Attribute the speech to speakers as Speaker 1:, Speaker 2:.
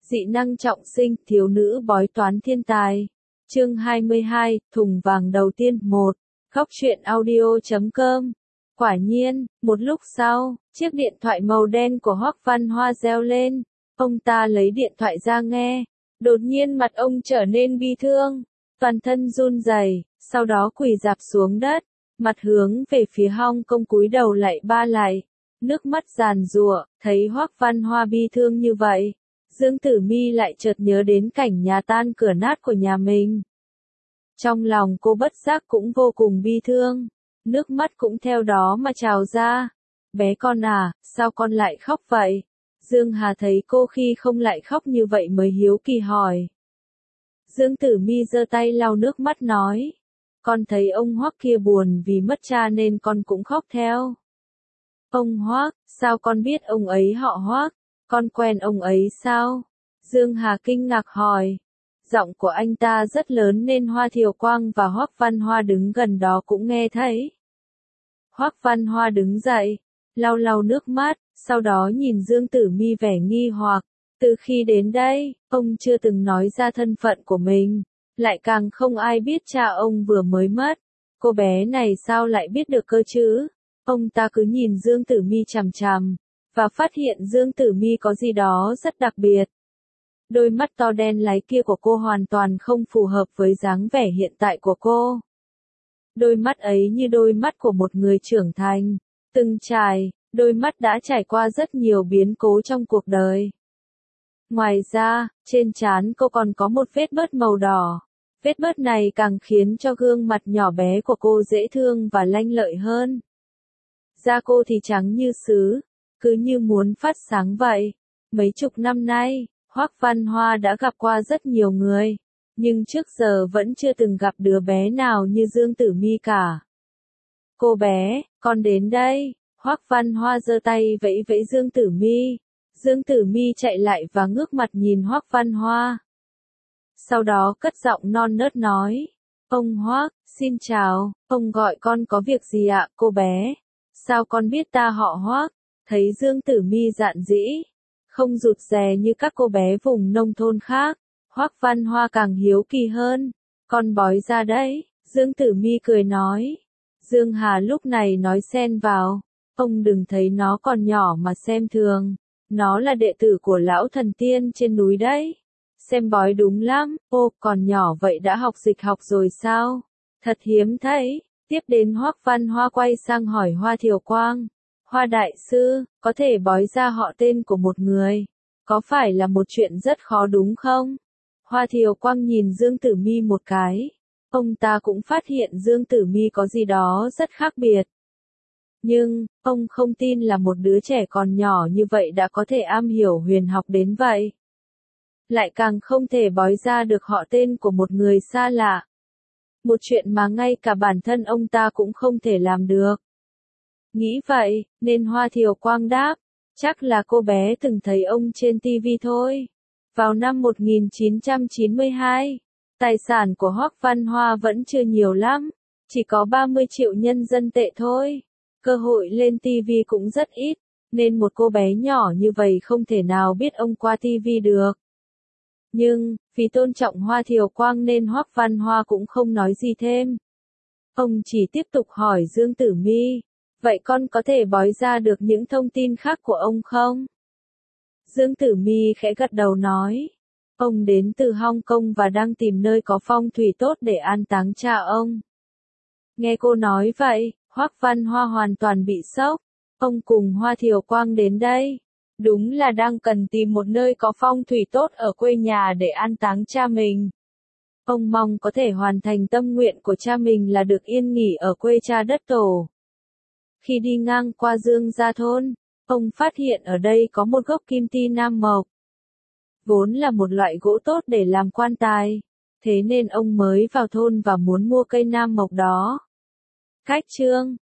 Speaker 1: Dị năng trọng sinh, thiếu nữ bói toán thiên tài. Chương 22, thùng vàng đầu tiên 1. Góc truyện audio.com. Quả nhiên, một lúc sau, chiếc điện thoại màu đen của Hoắc Văn Hoa reo lên. Ông ta lấy điện thoại ra nghe. Đột nhiên mặt ông trở nên bi thương, toàn thân run rẩy, sau đó quỳ rạp xuống đất, mặt hướng về phía Hong Kong cúi đầu lạy ba lạy, nước mắt giàn giụa. Thấy Hoắc Văn Hoa bi thương như vậy, Dương Tử Mi lại chợt nhớ đến cảnh nhà tan cửa nát của nhà mình. Trong lòng cô bất giác cũng vô cùng bi thương, nước mắt cũng theo đó mà trào ra. Bé con à, sao con lại khóc vậy? Dương Hà thấy cô khi không lại khóc như vậy mới hiếu kỳ hỏi. Dương Tử Mi giơ tay lau nước mắt nói, con thấy ông Hoắc kia buồn vì mất cha nên con cũng khóc theo. Ông Hoắc, sao con biết ông ấy họ Hoắc? Con quen ông ấy sao? Dương Hà kinh ngạc hỏi. Giọng của anh ta rất lớn nên Hoa Thiều Quang và Hoắc Văn Hoa đứng gần đó cũng nghe thấy. Hoắc Văn Hoa đứng dậy, lau lau nước mắt, sau đó nhìn Dương Tử Mi vẻ nghi hoặc. Từ khi đến đây, ông chưa từng nói ra thân phận của mình, lại càng không ai biết cha ông vừa mới mất. Cô bé này sao lại biết được cơ chứ? Ông ta cứ nhìn Dương Tử Mi chằm chằm, và phát hiện Dương Tử Mi có gì đó rất đặc biệt. Đôi mắt to đen láy kia của cô hoàn toàn không phù hợp với dáng vẻ hiện tại của cô. Đôi mắt ấy như đôi mắt của một người trưởng thành, từng trải, đôi mắt đã trải qua rất nhiều biến cố trong cuộc đời. Ngoài ra, trên trán cô còn có một vết bớt màu đỏ. Vết bớt này càng khiến cho gương mặt nhỏ bé của cô dễ thương và lanh lợi hơn. Da cô thì trắng như sứ, cứ như muốn phát sáng vậy. Mấy chục năm nay, Hoắc Văn Hoa đã gặp qua rất nhiều người, nhưng trước giờ vẫn chưa từng gặp đứa bé nào như Dương Tử Mi cả. Cô bé, con đến đây. Hoắc Văn Hoa giơ tay vẫy vẫy Dương Tử Mi. Dương Tử Mi chạy lại và ngước mặt nhìn Hoắc Văn Hoa. Sau đó cất giọng non nớt nói, ông Hoắc, xin chào, ông gọi con có việc gì ạ cô bé? Sao con biết ta họ Hoắc? Thấy Dương Tử Mi dạn dĩ, không rụt rè như các cô bé vùng nông thôn khác, Hoắc Văn Hoa càng hiếu kỳ hơn. Con bói ra đấy, Dương Tử Mi cười nói. Dương Hà lúc này nói xen vào, ông đừng thấy nó còn nhỏ mà xem thường, nó là đệ tử của lão thần tiên trên núi đấy. Xem bói đúng lắm, ô, còn nhỏ vậy đã học dịch học rồi sao? Thật hiếm thấy. Tiếp đến Hoắc Văn Hoa quay sang hỏi Hoa Thiều Quang. Hoa đại sư, có thể bói ra họ tên của một người, có phải là một chuyện rất khó đúng không? Hoa Thiều Quang nhìn Dương Tử Mi một cái. Ông ta cũng phát hiện Dương Tử Mi có gì đó rất khác biệt. Nhưng, ông không tin là một đứa trẻ còn nhỏ như vậy đã có thể am hiểu huyền học đến vậy. Lại càng không thể bói ra được họ tên của một người xa lạ. Một chuyện mà ngay cả bản thân ông ta cũng không thể làm được. Nghĩ vậy, nên Hoa Thiều Quang đáp, chắc là cô bé từng thấy ông trên TV thôi. Vào năm 1992, tài sản của Hoắc Văn Hoa vẫn chưa nhiều lắm, chỉ có 30 triệu nhân dân tệ thôi. Cơ hội lên TV cũng rất ít, nên một cô bé nhỏ như vậy không thể nào biết ông qua TV được. Nhưng, vì tôn trọng Hoa Thiều Quang nên Hoắc Văn Hoa cũng không nói gì thêm. Ông chỉ tiếp tục hỏi Dương Tử Mi, vậy con có thể bói ra được những thông tin khác của ông không? Dương Tử Mi khẽ gật đầu nói, ông đến từ Hong Kong và đang tìm nơi có phong thủy tốt để an táng cha ông. Nghe cô nói vậy, Hoắc Văn Hoa hoàn toàn bị sốc. Ông cùng Hoa Thiều Quang đến đây, đúng là đang cần tìm một nơi có phong thủy tốt ở quê nhà để an táng cha mình. Ông mong có thể hoàn thành tâm nguyện của cha mình là được yên nghỉ ở quê cha đất tổ. Khi đi ngang qua Dương Gia thôn, ông phát hiện ở đây có một gốc kim ti nam mộc. Vốn là một loại gỗ tốt để làm quan tài, thế nên ông mới vào thôn và muốn mua cây nam mộc đó. Cách chương